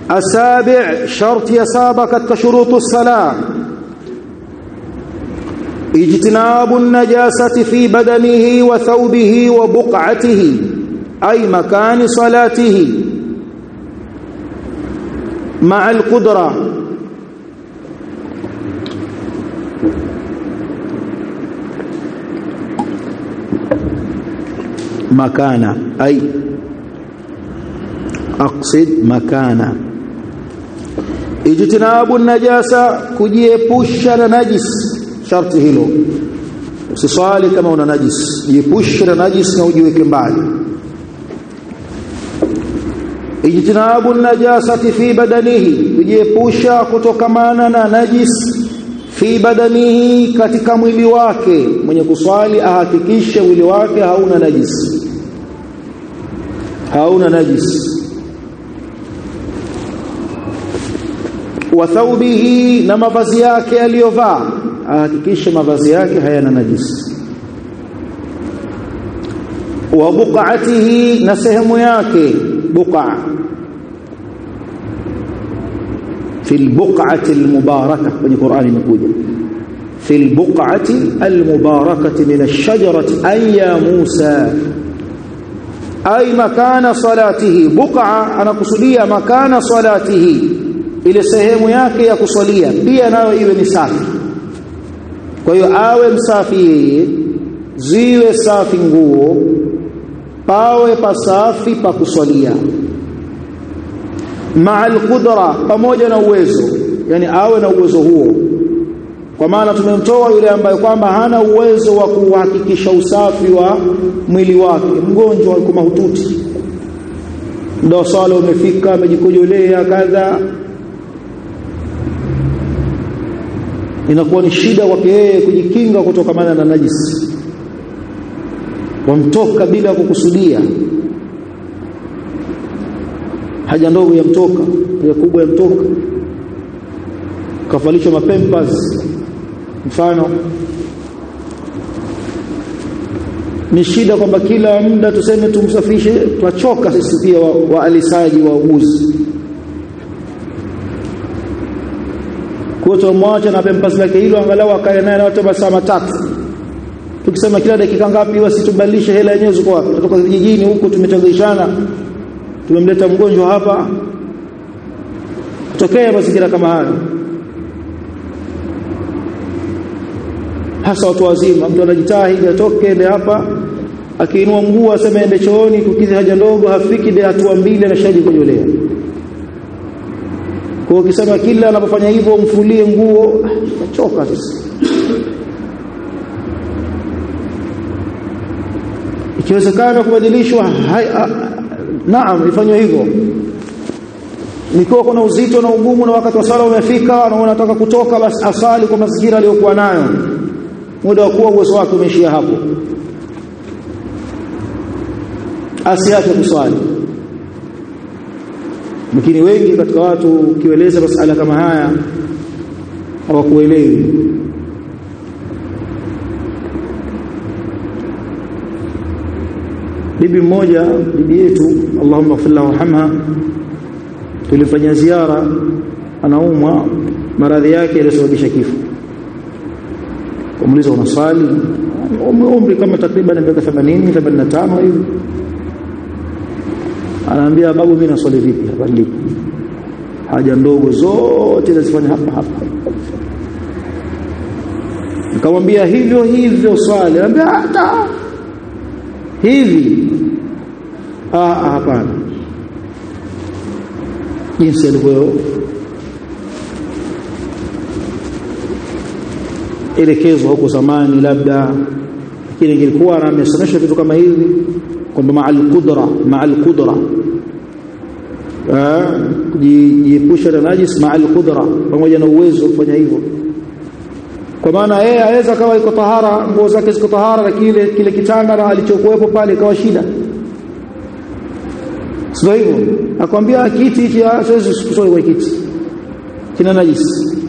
السابع شرط يسابك شروط الصلاة اجتناب النجاسة في بدنه وثوبه وبقعته أي مكان صلاته مع القدرة مكان أي أقصد مكان اجتناب النجاسة kujiepusha najis sharti hilo usiswali kama una najis jiepushe na najis na ujiweke mbali ijtinabu najasati fi badanihi kujiepusha kutokamana na najis fi badanihi katika mwili wake mwenye kuswali ahakikishe mwili wake hauna najis wa thawbihi na mavazi yake aliyovaa ahakikishe mavazi yake hayana najis wa buq'atihi na sehemu yake buqa في البقعة المباركة في القرآن المكوجة في البقعة المباركة من الشجرة أي يا موسى أي مكان صلاته بقعة أنا قصدية مكان صلاته إلى سهم yake ya kusalia pia nayo iwe ni safi kwa hiyo awe msafi ziwe safi nguo pawe pasafi pa kusalia ma'al qudra pamoja na uwezo yani awe na uwezo huo kwa maana tumemtoa yule ambaye kwamba hana uwezo wa kuhakikisha usafi wa mwili wake mgonjwa kwa mahututi ndio swala umefika amejikojolea kadha inakuwa ni shida kwake yeye kujikinga kutokana na najisi wamtoka bila kukusudia haja ndogo yamtoka ya kubwa yamtoka kafalisha mapempas mfano ni shida kwamba kila muda tuseme tumsafishe tuachoka sisi pia wa alisaji wa uguzi kwa tumwacha na pempas lake hilo angalau akae naye hata masaa matatu tukisema kila dakika ngapi basi tubadilishe hela yenyewe ziko wapi kutoka vijijini huko tumechangishana tumemleta mgonjwa hapa kutokea mazingira kama haya hasa watu wazima mtu anajitahidi atoke ende hapa akiinua mguu aseme ende chooni kukizi haja ndogo hafiki de hatua mbili anashaji kujolea kwa ukisema kila anapofanya hivyo mfulie nguo achoka sasa ikiwezekana kubadilishwa naam ifanywe hivyo nikiwa kuna uzito na ugumu na wakati wa sala umefika na unataka kutoka basi asali kwa mazingira aliyokuwa nayo muda wa kuwa uwezo wake umeishia hapo asiache kuswali lakini wengi katika watu ukieleza masuala kama haya hawakuelewi bibi mmoja bibi yetu Allahumma ighfir lahu warhamha tulifanya ziara anaumwa maradhi yake yalisababisha kifo kumuuliza unaswali umri kama takriban miaka 80 85 hivi anaambia babu mimi naswali vipi habadiliki haja ndogo zote nazifanya hapa nikamwambia hivyo swali anambia hata hivi hapana jinsi alivyo elekezwa huko zamani labda kile kilikuwa amesomeshwa kitu kama hivi kwamba ma'al qudra jiepusha na najis ma'al qudra pamoja na uwezo kufanya hivyo kwa maana yeye aweza kawa iko tahara nguo zake ziko tahara lakini kile kitanda alichokuwepo pale kawa shida sio hivyo akwambia kiti hichi siwezi kusoma kwa kiti kina najisi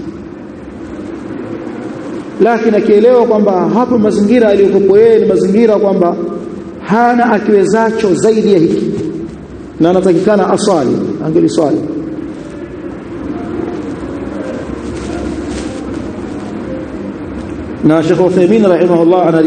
lakini akielewa kwamba hapo mazingira aliyokuwa yeye ni mazingira kwamba hana akiwezacho zaidi ya hiki na anatakikana aswali angeliswali na Sheikh Uthaymeen rahimahullah ana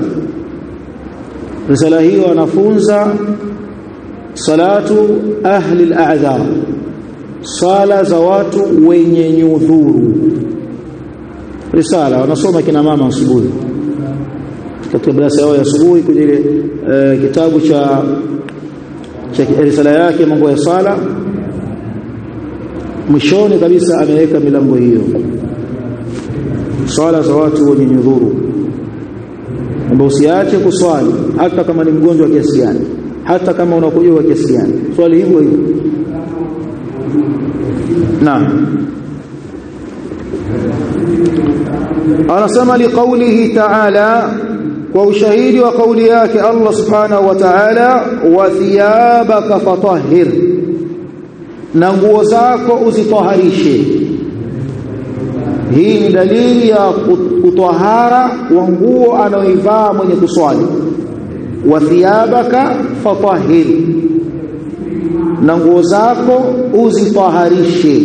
risala hiyo anafunza salatu ahli al-a'dhar, sala za watu wenye nyudhuru. Risala wanasoma kina mama asubuhi katika darasa yao ya asubuhi kwenye kitabu cha risala yake mambo ya sala. Mwishoni kabisa ameweka milango hiyo, swala za watu wenye nyudhuru, ambao usiache kuswali hata kama ni mgonjwa kiasi gani, hata kama unakuja kiasi gani, swali hivyo hivyo. Naam, anasema liqaulihi ta'ala, kwa ushahidi wa kauli yake Allah subhanahu wa ta'ala, wa thiyabaka fatahhir, na nguo zako uzitaharishe. Hii ni dalili ya utahara wa nguo anayoivaa mwenye kuswali. Wa thiyabaka fatahhir, na nguo zako uzitaharishe.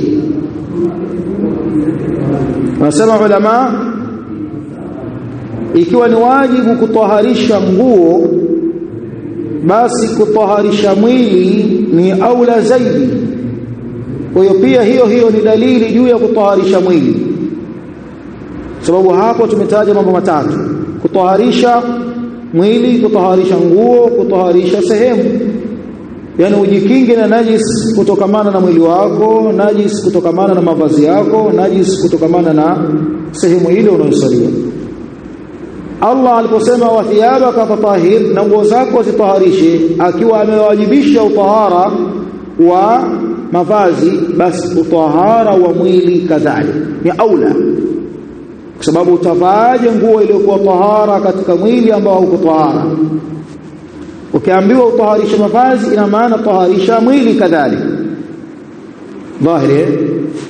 Nasema ulama, ikiwa ni wajibu kutaharisha nguo, basi kutaharisha mwili ni aula zaidi. Kwa hiyo pia hiyo ni dalili juu ya kutaharisha mwili, sababu hapo tumetaja mambo matatu: kutaharisha mwili, kutaharisha nguo, kutaharisha sehemu. Yani ujikinge na najis kutokamana na mwili wako, najis kutokamana na mavazi yako, najis kutokamana na sehemu ile unayosalia. Allah aliposema wa thiyabaka fatahhir, na nguo zako zitaharishe, akiwa amewajibisha utahara wa mavazi, basi utahara wa mwili kadhalika ni aula, kwa sababu utavaaje nguo iliyokuwa tahara katika mwili ambao hauko tahara? Ukiambiwa utaharisha mavazi, ina maana taharisha mwili kadhalika. Dhahiri.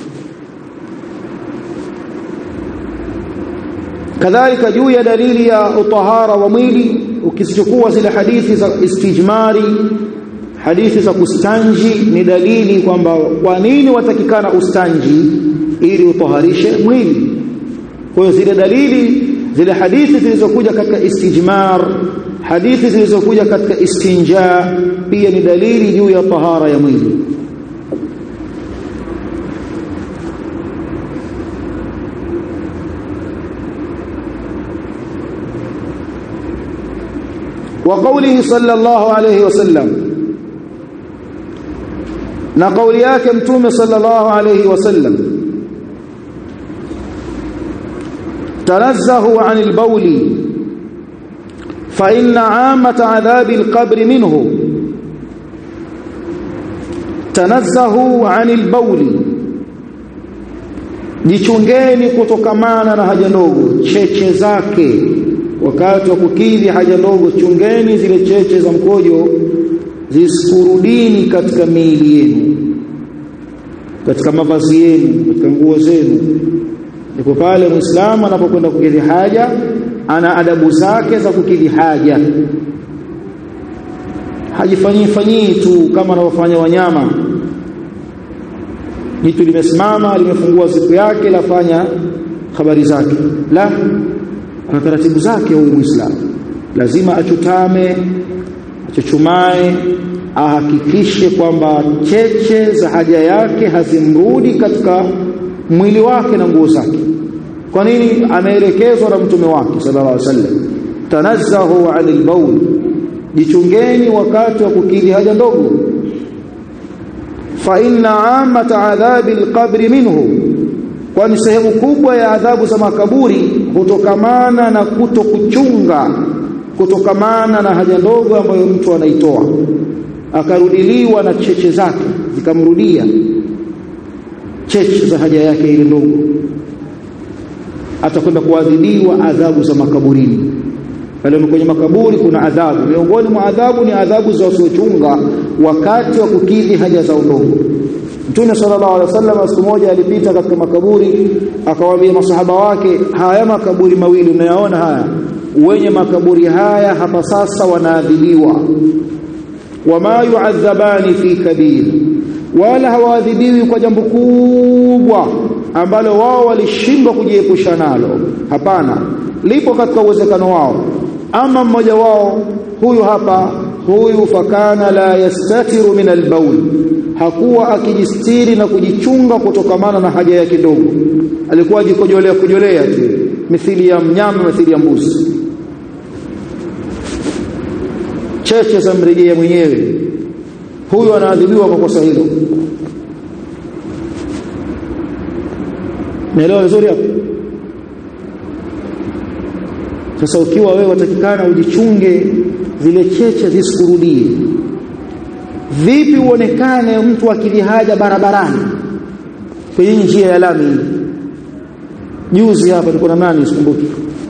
Kadhalika juu ya dalili ya utahara wa mwili, ukisichukua zile hadithi za istijmari, hadithi za kustanji, ni dalili kwamba kwa nini watakikana ustanji ili utaharishe mwili. Kwa hiyo zile dalili, zile hadithi zilizokuja katika istijmar, hadithi zilizokuja katika istinja, pia ni dalili juu ya tahara ya mwili. Wa qawlihi sallallahu alayhi wasallam, na kauli yake mtume sallallahu alayhi wasallam, tanazzahu 'anil bawli fa inna 'amata 'adhabi al-qabri minhu. Tanazzahu 'anil bawli, jichungeni kutokamana na haja ndogo, cheche zake. Wakati wa kukidhi haja ndogo, chungeni zile cheche za mkojo zisikurudini katika miili yenu, katika mavazi yenu, katika nguo zenu. Ndipo pale Muislamu anapokwenda kukidhi haja, ana adabu zake za kukidhi haja. Hajifanyii tu kama wanavyofanya wanyama. Jitu limesimama, limefungua siku yake, lafanya habari zake. La, ana taratibu zake huyu Muislamu. Lazima achutame, achuchumae, ahakikishe kwamba cheche za haja yake hazimrudi katika mwili wake na nguo zake. Kwa nini? Ameelekezwa na mtume wake sallallahu alaihi wasallam, tanazzahu 'anil bawl, jichungeni wakati wa kukidhi haja ndogo. Fa inna 'amata 'adhabil qabri minhu, kwani sehemu kubwa ya adhabu za makaburi hutokamana na kutokuchunga, kutokamana na haja ndogo ambayo mtu anaitoa, akarudiliwa na cheche zake zikamrudia cheche za haja yake ile ndogo, atakwenda kuadhibiwa adhabu za makaburini. Pale kwenye makaburi kuna adhabu, miongoni mwa adhabu ni adhabu za wasiochunga wakati wa kukidhi haja za ndogo. Mtume sallallahu alaihi wasallam siku moja alipita katika makaburi, akawaambia masahaba wake, haya makaburi mawili unayaona haya, wenye makaburi haya hapa sasa wanaadhibiwa. Wama yu'adhabani fi kabir, wala hawaadhibiwi kwa jambo kubwa ambalo wao walishindwa kujiepusha nalo. Hapana, lipo katika uwezekano wao. Ama mmoja wao huyu fakana la yastatiru min albaul, hakuwa akijistiri na kujichunga kutokamana na haja yake ndogo, alikuwa kujolea tu mithili ya mnyama, mithili ya mbuzi. Cheche za mrejea mwenyewe, huyu anaadhibiwa kwa kosa hilo. Naelewa vizuri hapo? Sasa ukiwa wewe watakikana ujichunge zile cheche zisikurudie. Vipi uonekane mtu akilihaja barabarani kwenye njia ya lami? Juzi hapa tuko na nani sikumbuki,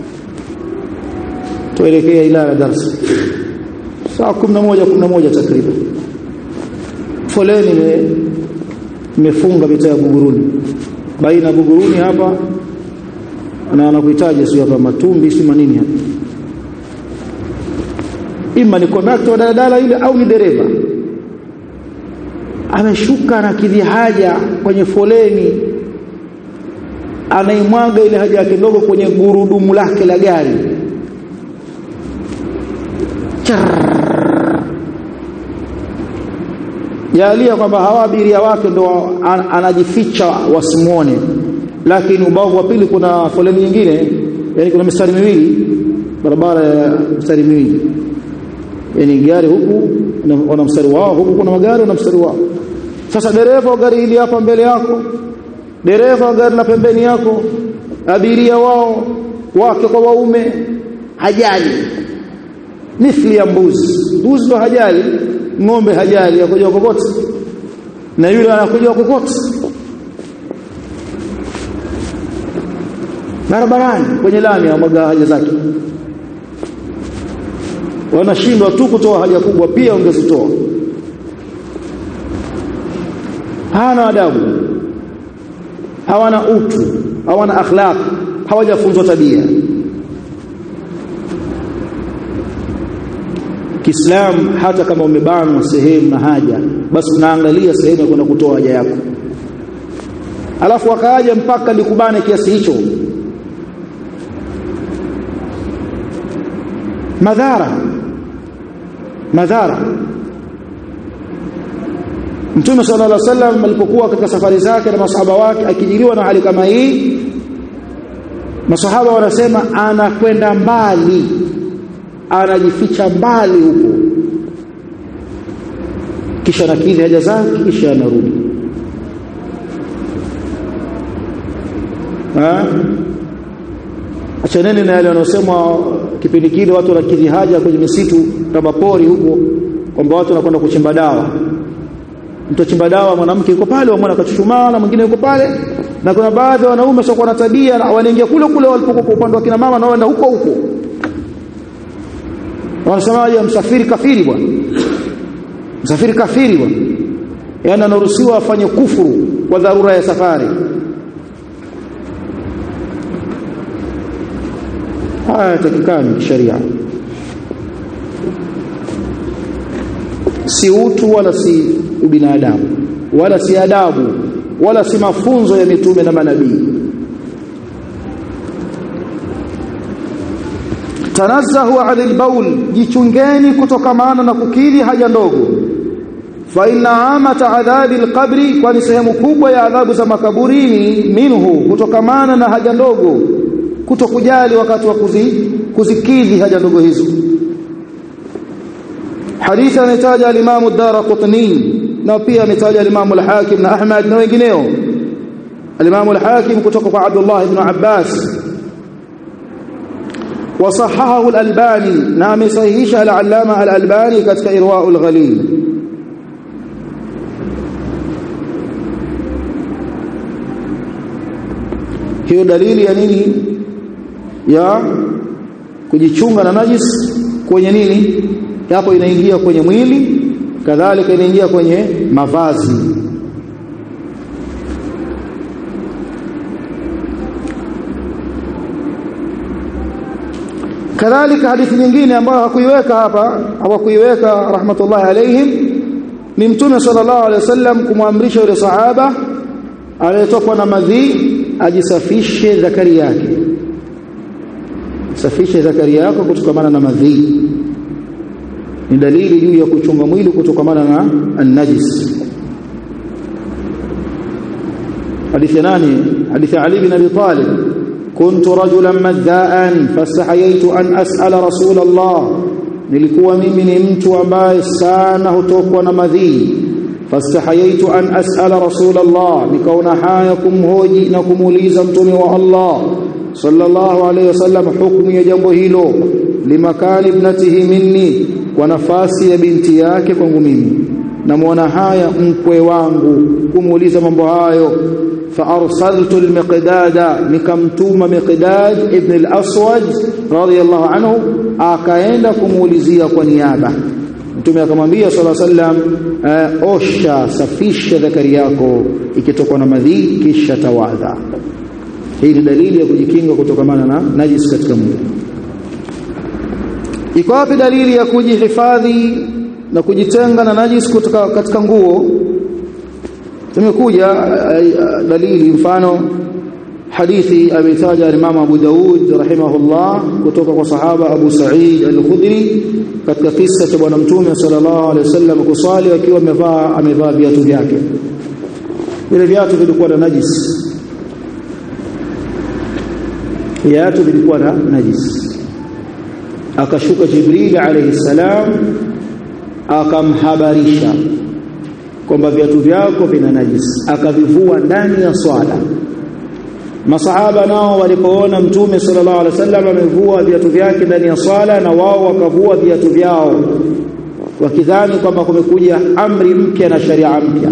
tuelekea ila darasa saa 11 takriban, foleni imefunga mitaa ya Buguruni, baina Buguruni hapa na anakuhitaji sio hapa Matumbi si manini hapa, ima ni kondakta wa daladala ile au ni dereva, ameshuka na kidhi haja kwenye foleni, anaimwaga ile haja yake ndogo kwenye gurudumu lake la gari. Jalia kwamba hawa abiria wake ndo anajificha wasimuone, lakini ubavu wa pili kuna foleni nyingine, yani kuna mistari miwili, barabara ya mistari miwili, yani gari huku wana mstari wao, huku kuna magari na mstari wao. Sasa dereva wa gari hili hapa mbele yako, dereva wa gari la pembeni yako, abiria wao wake kwa waume, hajali mithili ya mbuzi. Mbuzi ndo hajali, ng'ombe hajali, yakuja kokote, na yule anakuja kokote barabarani kwenye lami amwaga haja zake. Wanashindwa tu kutoa haja kubwa, pia ungezitoa. Hana adabu, hawana utu, hawana akhlaq, hawajafunzwa tabia. Kiislamu hata kama umebanwa sehemu na haja, basi unaangalia sehemu ya kwenda kutoa haja yako, alafu akaaja mpaka likubane kiasi hicho. Madhara. Mtume sallallahu alaihi wasallam alipokuwa katika safari zake na masahaba wake, akijiliwa na hali kama hii, masahaba wanasema anakwenda mbali, anajificha mbali huko, kisha nakidhi haja zake, kisha anarudi. Achaneni na yale wanaosema kipindi kile watu wanakidhi haja kwenye misitu kama pori huko, kwamba watu wanakwenda kuchimba dawa. Mtu achimba dawa, mwanamke yuko pale, mwana akachuchumaa na mwingine yuko pale, na kuna baadhi ya wanaume sio na tabia, wanaingia kule walipokuwa kwa upande wa kina mama, na wanaenda huko. Wanasemaje? Msafiri kafiri bwana, msafiri kafiri bwana, yaani anaruhusiwa afanye kufuru kwa dharura ya safari. Haya takikani sharia, si utu wala si ubinadamu wala si adabu wala si mafunzo ya mitume na manabii. Tanazzahu 'anil baul, jichungeni kutokamana na kukidhi haja ndogo. Fa inna 'amata 'adhabil qabri, kwani sehemu kubwa ya adhabu za makaburini minhu, kutokamana na haja ndogo, kutokujali wakati wa kuzikidhi haja ndogo hizo. Hadithi ametaja al-Imam ad-Darqutni, na pia ametaja al-Imam al-Hakim na Ahmad na wengineo. Al-Imam al-Hakim kutoka kwa Abdullah ibn Abbas, وصححه الألباني، نعم صحيح العلامة الألباني كتك إرواء الغليل. hiyo dalili ya nini? Ya kujichunga na najis kwenye nini? Hapo inaingia kwenye mwili, kadhalika inaingia kwenye mavazi. Kadhalika hadithi nyingine ambayo hakuiweka hapa, hawakuiweka rahmatullahi alayhim, ni Mtume sallallahu alayhi wasallam kumwamrisha yule sahaba aliyetokwa na madhi ajisafishe zakari yake. safisha zakari yako kutokana na madhi. Ni dalili juu ya kuchunga mwili kutokana na an-najis. Hadithi nani? Hadithi Ali bin Abi Talib, kuntu rajulan madhaan fastahayaitu an as'ala Rasulullah, nilikuwa mimi ni mtu ambaye sana hutokwa na madhi, fastahayaitu an as'ala Rasulullah, nikaona haya kumhoji na kumuuliza mtume wa Allah sallallahu alayhi wasallam hukumu ya jambo hilo, limakani ibnatihi minni, kwa nafasi ya binti yake kwangu mimi, namuona haya mkwe wangu kumuuliza mambo hayo. فارسلت المقداد, nikamtuma Miqdad ibn al-Aswad radiyallahu anhu, akaenda kumuulizia kwa niaba. Mtume akamwambia sallallahu alayhi wasallam, osha, safisha zakari yako ikitokana na madhi kisha tawadha. Hii ni dalili ya kujikinga kutokana na najis katika mwili. Iko wapi dalili ya kujihifadhi na kujitenga na najis kutoka katika nguo? Tumekuja dalili, mfano hadithi ametaja Imam Abu Daud rahimahullah kutoka kwa sahaba Abu Sa'id al-Khudri katika kisa cha bwana mtume sallallahu alaihi wasallam kusali akiwa amevaa viatu vyake. Vile viatu vilikuwa na najis, viatu vilikuwa na najis. Akashuka Jibril alayhi salam akamhabarisha kwamba viatu vyako vina najis, akavivua ndani ya swala. Masahaba nao walipoona mtume sallallahu alaihi wasallam amevua viatu vyake ndani ya swala, na wao wakavua viatu vyao, wakidhani kwamba kumekuja amri mpya na sharia mpya.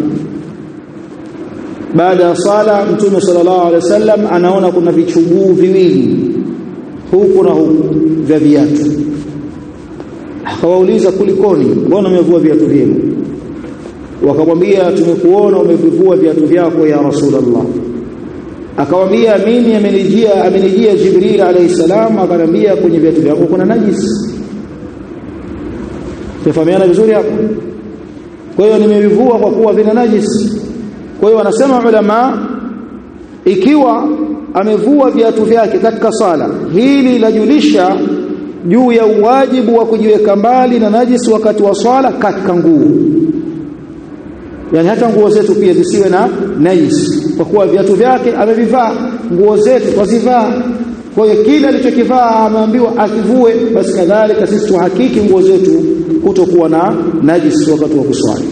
Baada ya swala mtume sallallahu alaihi wasallam anaona kuna vichuguu viwili huku na huku vya viatu. Akawauliza, kulikoni, mbona umevua viatu vyenu? Wakamwambia, tumekuona umevivua viatu vyako ya Rasulullah. Akamwambia, mimi amenijia Jibril alayhi salam akaniambia kwenye viatu vyako kuna najis. Tafahamiana vizuri hapo? Kwa hiyo nimevivua kwa kuwa vina najis. Kwa hiyo wanasema ulama, ikiwa amevua viatu vyake katika sala, hili lajulisha juu ya uwajibu wa kujiweka mbali na najis wakati wa swala katika nguo. Yani hata nguo zetu pia zisiwe na najis, kwa kuwa viatu vyake amevivaa, nguo zetu twazivaa. Kwa hiyo kile alichokivaa ameambiwa akivue, basi kadhalika sisi tuhakiki nguo zetu kutokuwa na najis wakati wa kuswali.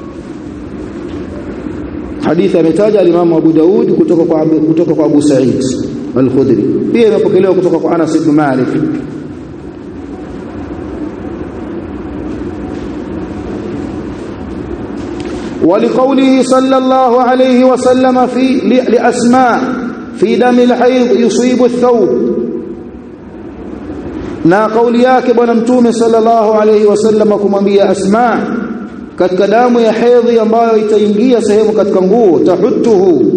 Hadithi ametaja Imam Abu Daud kutoka kwa Abu Sa'id al-Khudri, pia imepokelewa kutoka kwa Anas ibn Malik. ولقوله صلى الله عليه وسلم لأسماء في دم الحيض يصيب الثوب, na kauli yake bwana mtume sallallahu alayhi wasallam kumwambia Asma katika damu ya hedhi ambayo itaingia sehemu katika nguo, tahuttuhu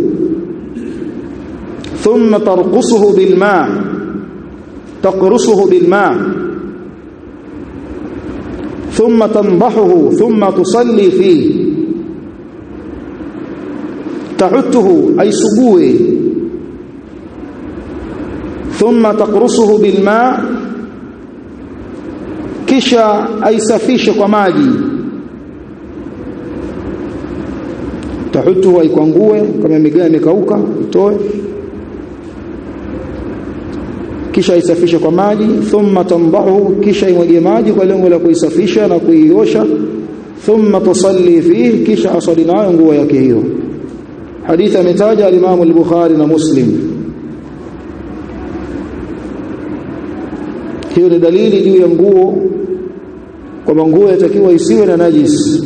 thumma tarqusuhu bilma, taqrusuhu bilma thumma tanbahuhu thumma tusalli fihi. Tahuttuhu ay sugue, thumma taqrusuhu bilma, kisha aisafishe kwa maji. Tahuttuhu aikwangue, kama miguu imekauka itoe, kisha aisafishe kwa maji. Thumma tanbahu, kisha imwagie maji kwa lengo la kuisafisha na kuiosha. Thumma tusalli fihi, kisha asali nayo nguo yake hiyo. Hadithi ametaja Imam al-Bukhari na Muslim. Hiyo ni dalili juu ya nguo, kwamba nguo yatakiwa isiwe na najis.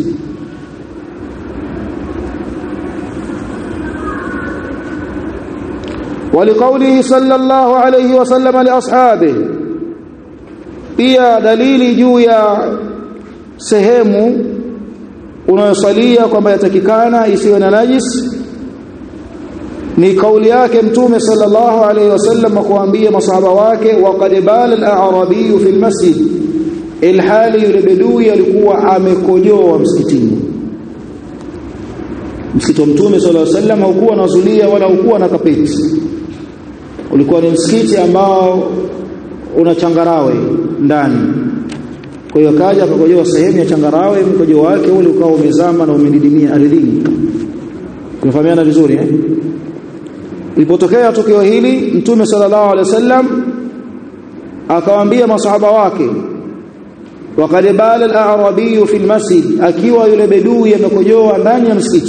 ولقوله صلى الله عليه وسلم لأصحابه, pia dalili juu ya sehemu unayosalia kwamba yatakikana isiwe na najis ni kauli yake mtume sallallahu alayhi wasallam kuambia masahaba wake, waqad bala al-a'rabi fi al-masjid, ilhali yule bedui alikuwa amekojoa msikitini. Msikiti wa mtume sallallahu alayhi wasallam haukuwa na zulia wala haukuwa na kapeti, ulikuwa ni msikiti ambao una changarawe ndani. Kwa hiyo kaja akakojoa sehemu ya changarawe, mkojo wake ule ukao umezama na umedidimia ardhini. Tunafahamiana vizuri eh? Ilipotokea tukio hili, Mtume sallallahu alaihi wasallam akawaambia masahaba wake, waqad bala al-a'rabi fi al-masjid, akiwa yule bedui amekojoa ndani ya msikiti,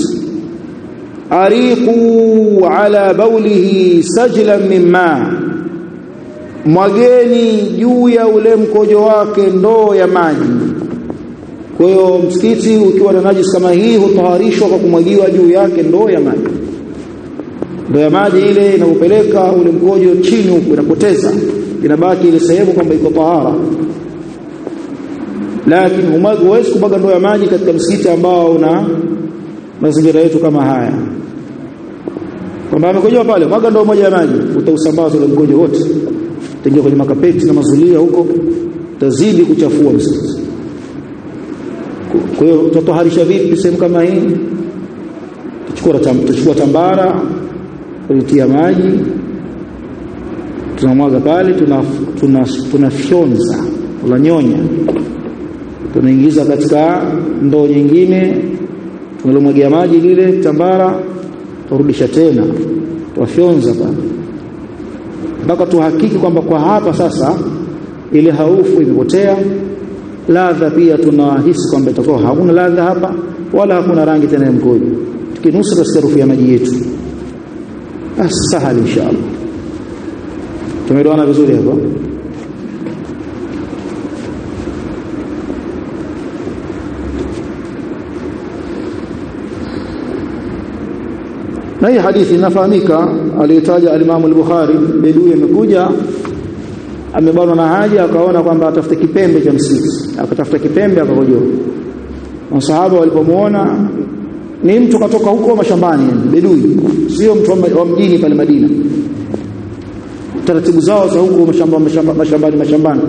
ariqu ala bawlihi sajlan mimma, mwageni juu ya ule mkojo wake ndoo ya maji. Kwa hiyo msikiti ukiwa na najisi kama hii hutaharishwa kwa kumwagiwa juu yake ndoo ya maji. Ndoo ya maji ile inaupeleka ule mkojo chini huko, inapoteza, inabaki ile sehemu kwamba iko tahara. Lakini huwezi kubaga ndoo ya maji katika msikiti ambao una mazingira yetu kama haya, kwamba amekojoa pale mwaga ndoo moja ya maji, utausambaza ule mkojo wote, utaingia kwenye makapeti na mazulia huko, utazidi kuchafua msikiti. Kwa hiyo tutatoharisha vipi sehemu kama hii? Tuchukua tambara, kulitia maji, tunamwaga pale, tunafyonza, tunanyonya, tunaingiza katika ndoo nyingine, tunalomwagia maji lile tambara, turudisha tena, tufyonza pale mpaka tuhakiki kwamba kwa hapa sasa ile harufu imepotea. Ladha pia tunahisi kwamba itakuwa hakuna ladha hapa wala hakuna rangi tena ya mkojo. Tukinusa harufu ya maji yetu, asahali inshallah. Tumeelewana vizuri hapo? Na hii hadithi inafahamika, aliyotaja al-Imam al-Bukhari. Bedui amekuja, amebanwa na haja, akaona kwamba atafuta kipembe cha msikiti, akatafuta kipembe akakojoa. Masahaba walipomuona, ni mtu katoka huko mashambani, bedui, sio mtu wa mjini pale Madina, taratibu zao za huko mashambani.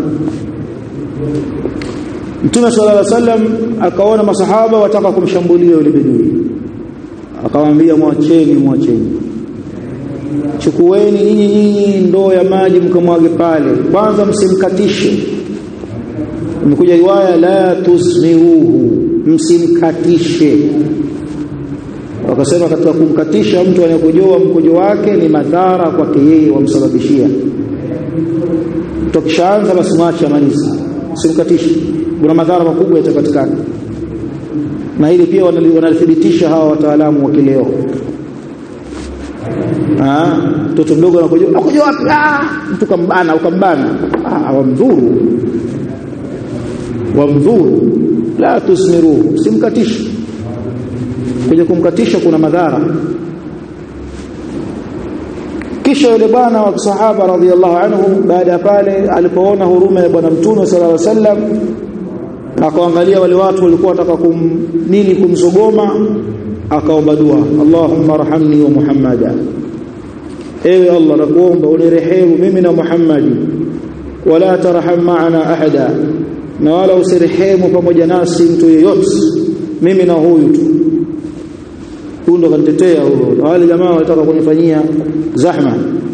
Mtume sallallahu alaihi wasallam akaona masahaba wataka kumshambulia yule bedui, akawaambia mwacheni, chukueni nyinyi ndoo ya maji mkamwage pale, kwanza msimkatishe. Imekuja riwaya la tusmiruhu, msimkatishe. Wakasema katika kumkatisha mtu anayekojoa mkojo wake ni madhara kwake yeye, wamsababishia. Tukishaanza basi mwache amalize, msimkatishe, kuna madhara makubwa yatapatikana. Na hili pia wanalithibitisha hawa wataalamu wa kileo. Mtoto mdogo anakojoa wapi? Mtu kambana, ukambana, wamdhuru. La tusmiruhu, simkatishe. Kuja kumkatisha kuna madhara. Kisha yule bwana wa sahaba radhiyallahu anhu, baada ya pale alipoona huruma ya bwana Mtume sallallahu alaihi wasallam, akaangalia wale watu walikuwa wataka kumsogoma, akaomba dua, Allahumma arhamni wa Muhammada, ewe Allah nakuomba unirehemu mimi na Muhammadi, wala tarham ma'ana ahada, na wala usirehemu pamoja nasi mtu yeyote, mimi na huyu tu. Ndo kanitetea huyo, wale jamaa walitaka kunifanyia zahma.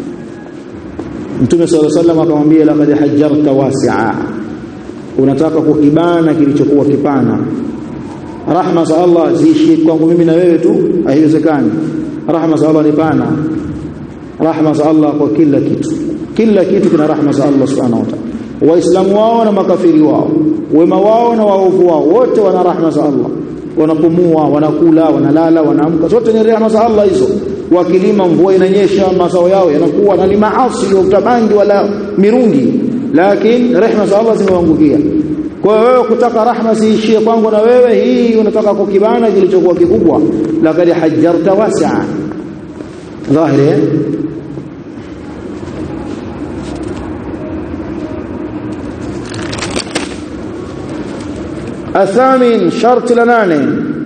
Mtume sallallahu alaihi wasallam akamwambia, laqad hajjarta wasi'a, unataka kukibana kilichokuwa kipana. Rahma za Allah ziishi kwangu mimi na wewe tu, haiwezekani. Rahma za Allah ni pana. Rahma za Allah kwa kila kitu kina rahma za Allah subhanahu wa ta'ala. Waislamu wao na makafiri wao, wema wao na waovu wao, wote wana rahma za Allah. Wanapumua, wanakula, wanalala, wanaamka, zote ni rehema za Allah hizo. Wakilima mvua inanyesha, mazao yao yanakuwa, na ni maasi ya utabangi wala mirungi, lakini rehema za Allah zimewangukia. Kwa hiyo wewe kutaka rahma ziishie kwangu na wewe, hii unataka kukibana kilichokuwa kikubwa. Laqad hajjarta wasi'a, dhahiri. الثامن شرط لنانه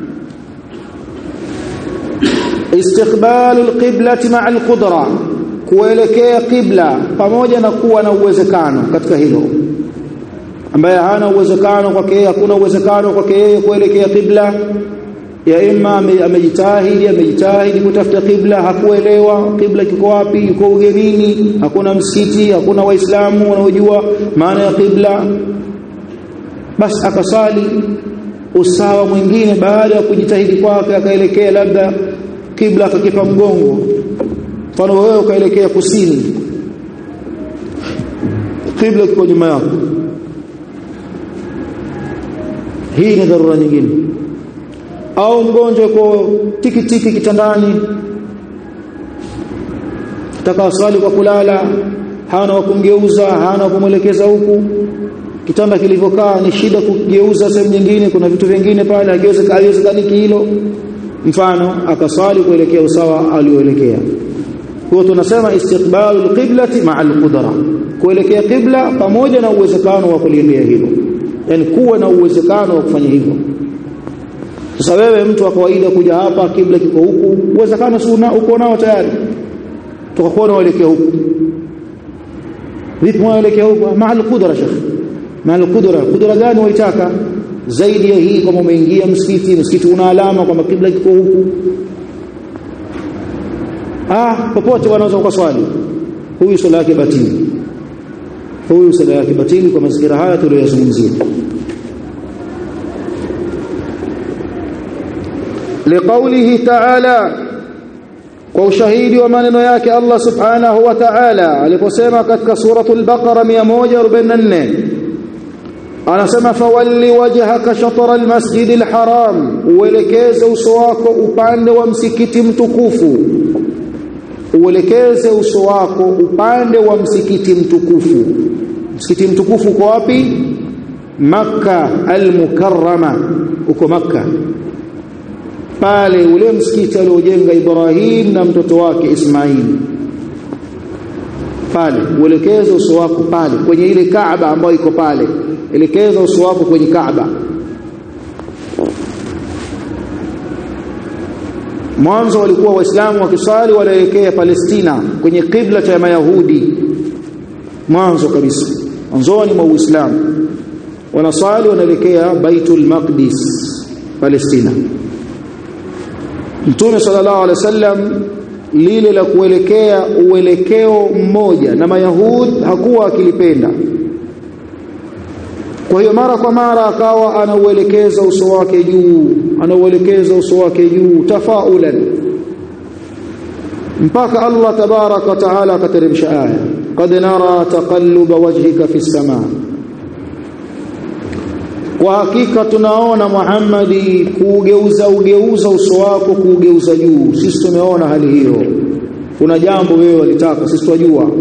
استقبال القبلة مع القدرة، kuelekea qibla pamoja na kuwa na uwezekano katika hilo. Ambaye hana uwezekano kwake, hakuna uwezekano kwake yeye kuelekea qibla, ya imma amejitahidi kutafuta qibla, hakuelewa qibla kiko wapi, yuko ugenini, hakuna msikiti, hakuna waislamu wanaojua maana ya qibla, basi akasali usawa mwingine. Baada ya kujitahidi kwake akaelekea labda qibla akakipa mgongo, mfano wewe ukaelekea kusini, qibla iko nyuma yako, hii ni dharura nyingine. Au mgonjwa yuko tikitiki kitandani, taka swali kwa kulala, hana wa kumgeuza, hana wa kumwelekeza huku, kitanda kilivyokaa ni shida kugeuza sehemu nyingine, kuna vitu vingine pale haiwezekani hilo, mfano akaswali kuelekea usawa alioelekea. Kwa tunasema istiqbalul qiblati ma'al qudra, kuelekea qibla pamoja na uwezekano wa kuliendea hilo, yani kuwa na uwezekano wa kufanya hivyo. Sasa wewe mtu wa kawaida kuja hapa, qibla kiko huku, uwezekano uko nao tayari, tukakuona uelekea huku, vipi uelekea huku? Ma'al qudra shekhi, ma'al qudra gani waitaka zaidi ya hii? Kama umeingia msikiti una alama kwamba qibla kiko huku, popote wanaweza kuswali, huyu swala yake batili, kwa mazingira haya tuliyozungumzia. Liqaulihi ta'ala, kwa ushahidi wa maneno yake Allah subhanahu wa ta'ala aliposema katika suratul Baqara 144, anasema fawalli wajhaka shatara almasjidil haram, uelekeze uso wako upande wa msikiti mtukufu. Uelekeze uso wako upande wa msikiti mtukufu. Msikiti mtukufu uko wapi? Makka al-Mukarrama, uko Makka pale, ule msikiti aliojenga Ibrahim na mtoto wake Ismail pale. Uelekeze uso wako pale kwenye ile Kaaba ambayo iko pale, elekeza uso wako kwenye Kaaba. Mwanzo walikuwa waislamu wakisali wanaelekea Palestina kwenye qibla cha Mayahudi, mwanzo kabisa, mwanzoni mwa Uislamu wanasali wanaelekea Baitul Maqdis Palestina. Mtume sallallahu alaihi wasallam lile la kuelekea uelekeo mmoja na Mayahudi hakuwa akilipenda, kwa hiyo mara kwa mara akawa anauelekeza uso wake juu, tafaulan, mpaka Allah tabaraka wa taala akateremsha aya, qad nara taqalluba wajhika fi samaa, kwa hakika tunaona Muhammadi kuugeuza uso wako, kuugeuza juu. Sisi tumeona hali hiyo, kuna jambo wewe walitaka, sisi tunajua.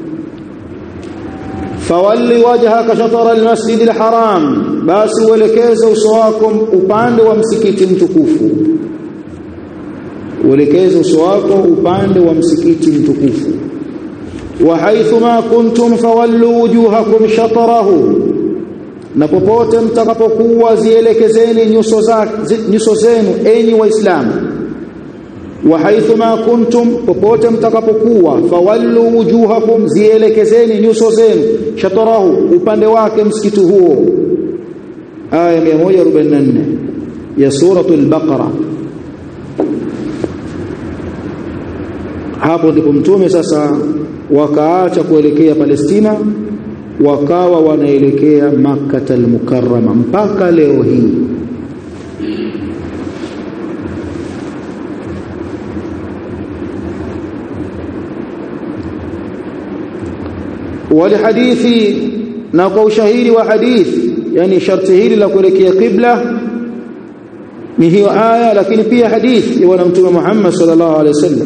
Fawalli wajhaka shatara almasjidil haram, basi uelekeze uso wako upande wa msikiti mtukufu. Uelekeze uso wako upande wa msikiti mtukufu. Wa haythuma kuntum fawallu wujuhakum shatarahu, na popote mtakapokuwa zielekezeni nyuso zenu enyi waislamu. Wa haythuma kuntum, popote mtakapokuwa, fawallu wujuhakum, zielekezeni nyuso zenu, shatarahu, upande wake msikiti huo. Aya 144 ya suratul Baqara. Hapo ndipo mtume sasa wakaacha kuelekea Palestina, wakawa wanaelekea Makkah al-Mukarrama mpaka leo hii. Walihadithi, na kwa ushahidi wa hadithi, yani sharti hili la kuelekea qibla ni hiyo aya, lakini pia hadithi ya Mtume Muhammad sallallahu alaihi wasallam.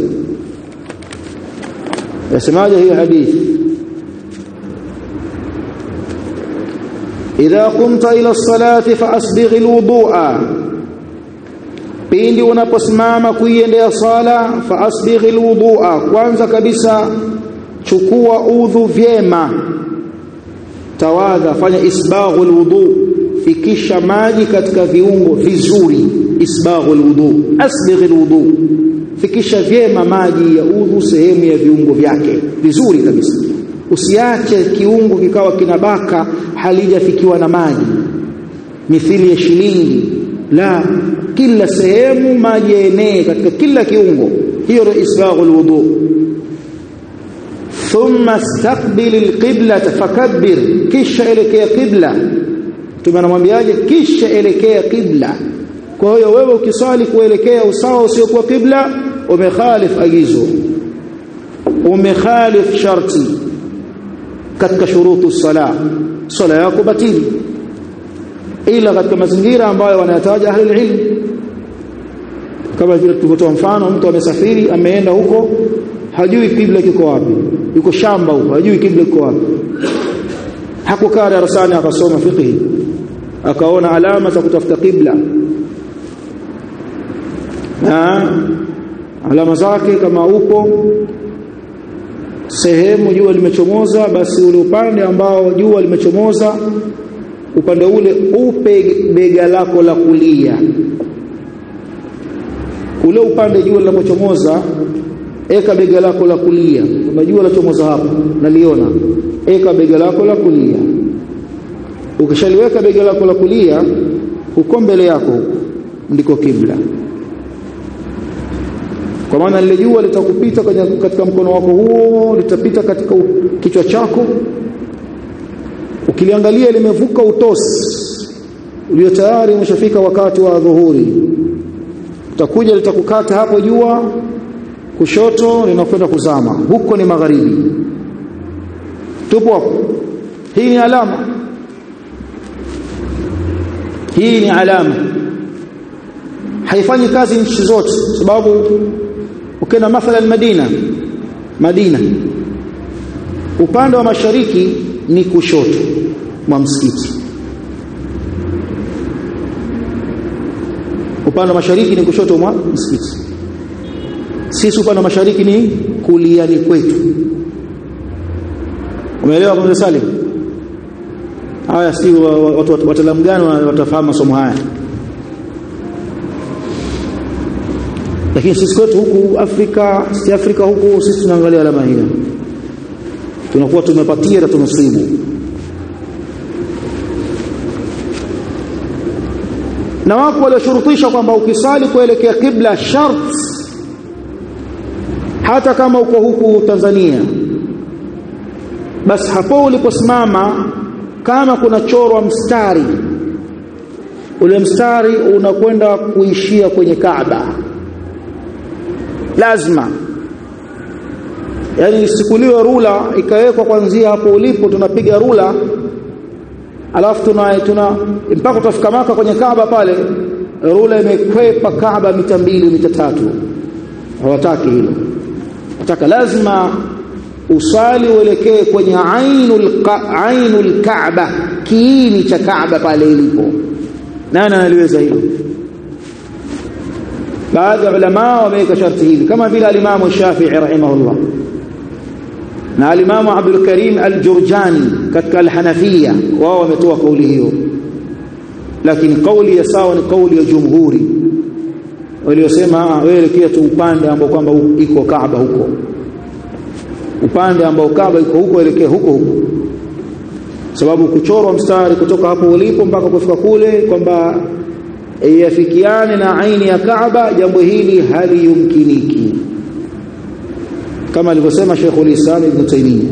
Yasemaje hiyo hadithi? idha qumta ila as-salati fa asbigh al-wudu'a, pindi unaposimama kuiendea sala, fa asbigh al-wudu'a, kwanza kabisa chukua udhu vyema, tawadha, fanya isbaghul wudu, fikisha maji katika viungo vizuri, isbaghul wudu, asbighul wudu, fikisha vyema maji ya udhu sehemu ya viungo vyake vizuri kabisa. Usiache kiungo kikawa kinabaka halijafikiwa na maji, mithili ya shilingi, la, kila sehemu maji yaenee katika kila kiungo. Hiyo ndio isbaghul wudu. Thumma istaqbil alqibla fakabbir, kisha elekea qibla. Tumenamwambiaje? Kisha elekea qibla. Kwa hiyo wewe ukiswali kuelekea usawa usiokuwa qibla, umekhalif agizo, umekhalif sharti katika shurutu sala, sala yako batili, ila katika mazingira ambayo wanayataja ahli ilmu, kama vile tulivyotoa mfano, mtu amesafiri ameenda huko hajui kibla kiko wapi, yuko shamba huko hajui kibla kiko wapi, hakukaa darasani akasoma fiqh akaona alama za kutafuta kibla na alama zake, kama upo sehemu jua limechomoza, basi ule upande ambao jua limechomoza upande ule upe bega lako la kulia. Ule upande jua linapochomoza, eka bega lako la kulia. Unajua lachomoza hapo, naliona, eka bega lako la kulia. Ukishaliweka bega lako la kulia, uko mbele yako ndiko kibla. Kwa maana lile jua litakupita katika mkono wako huo, litapita katika kichwa chako. Ukiliangalia limevuka utosi ulio tayari umeshafika wakati wa dhuhuri, utakuja litakukata hapo jua kushoto, linakwenda kuzama huko, ni magharibi. Tupo hapo. Hii ni alama, hii ni alama. Haifanyi kazi nchi zote, sababu ukienda mathalan Madina upande wa mashariki ni kushoto mwa msikiti, upande wa mashariki ni kushoto mwa msikiti. Sisi upande wa mashariki ni kuliani kwetu. Umeelewa Bwana Salim? Haya, si watu wataalamu gani watafahamu masomo haya? Lakini sisi kwetu huku Afrika, si Afrika huku, sisi tunaangalia alama hiyo, tunakuwa tumepatia na tunasibu. Na wako walioshurutisha kwamba ukisali kuelekea kibla shart, hata kama uko huku Tanzania, basi hapo uliposimama, kama kuna chorwa mstari, ule mstari unakwenda kuishia kwenye Kaaba, lazima, yani isikuliwe rula ikawekwa kuanzia hapo ulipo, tunapiga rula alafu tuna mpaka tutafika Maka kwenye Kaaba pale, rula imekwepa Kaaba mita 2 mita 3. Hawataki hilo. Wataka lazima usali uelekee kwenye ainul Kaaba, kiini cha Kaaba pale ilipo. Nani analiweza hilo? Baadhi ya ulama wameweka sharti hili, kama vile al-Imam Shafi'i rahimahullah na al-Imam Abdul Karim al-Jurjani katika al-Hanafiyya, wao wametoa kauli hiyo. Lakini kauli ya sawa ni kauli ya jumhuri waliosema waelekea tu upande ambao kwamba iko Kaaba huko, upande ambao Kaaba iko huko, elekea huko, sababu kuchorwa mstari kutoka hapo ulipo mpaka kufika kule kwamba yafikiane na aini ya Kaaba, jambo hili haliyumkiniki, kama alivyosema Sheikhul Islam Ibn Taymiyyah.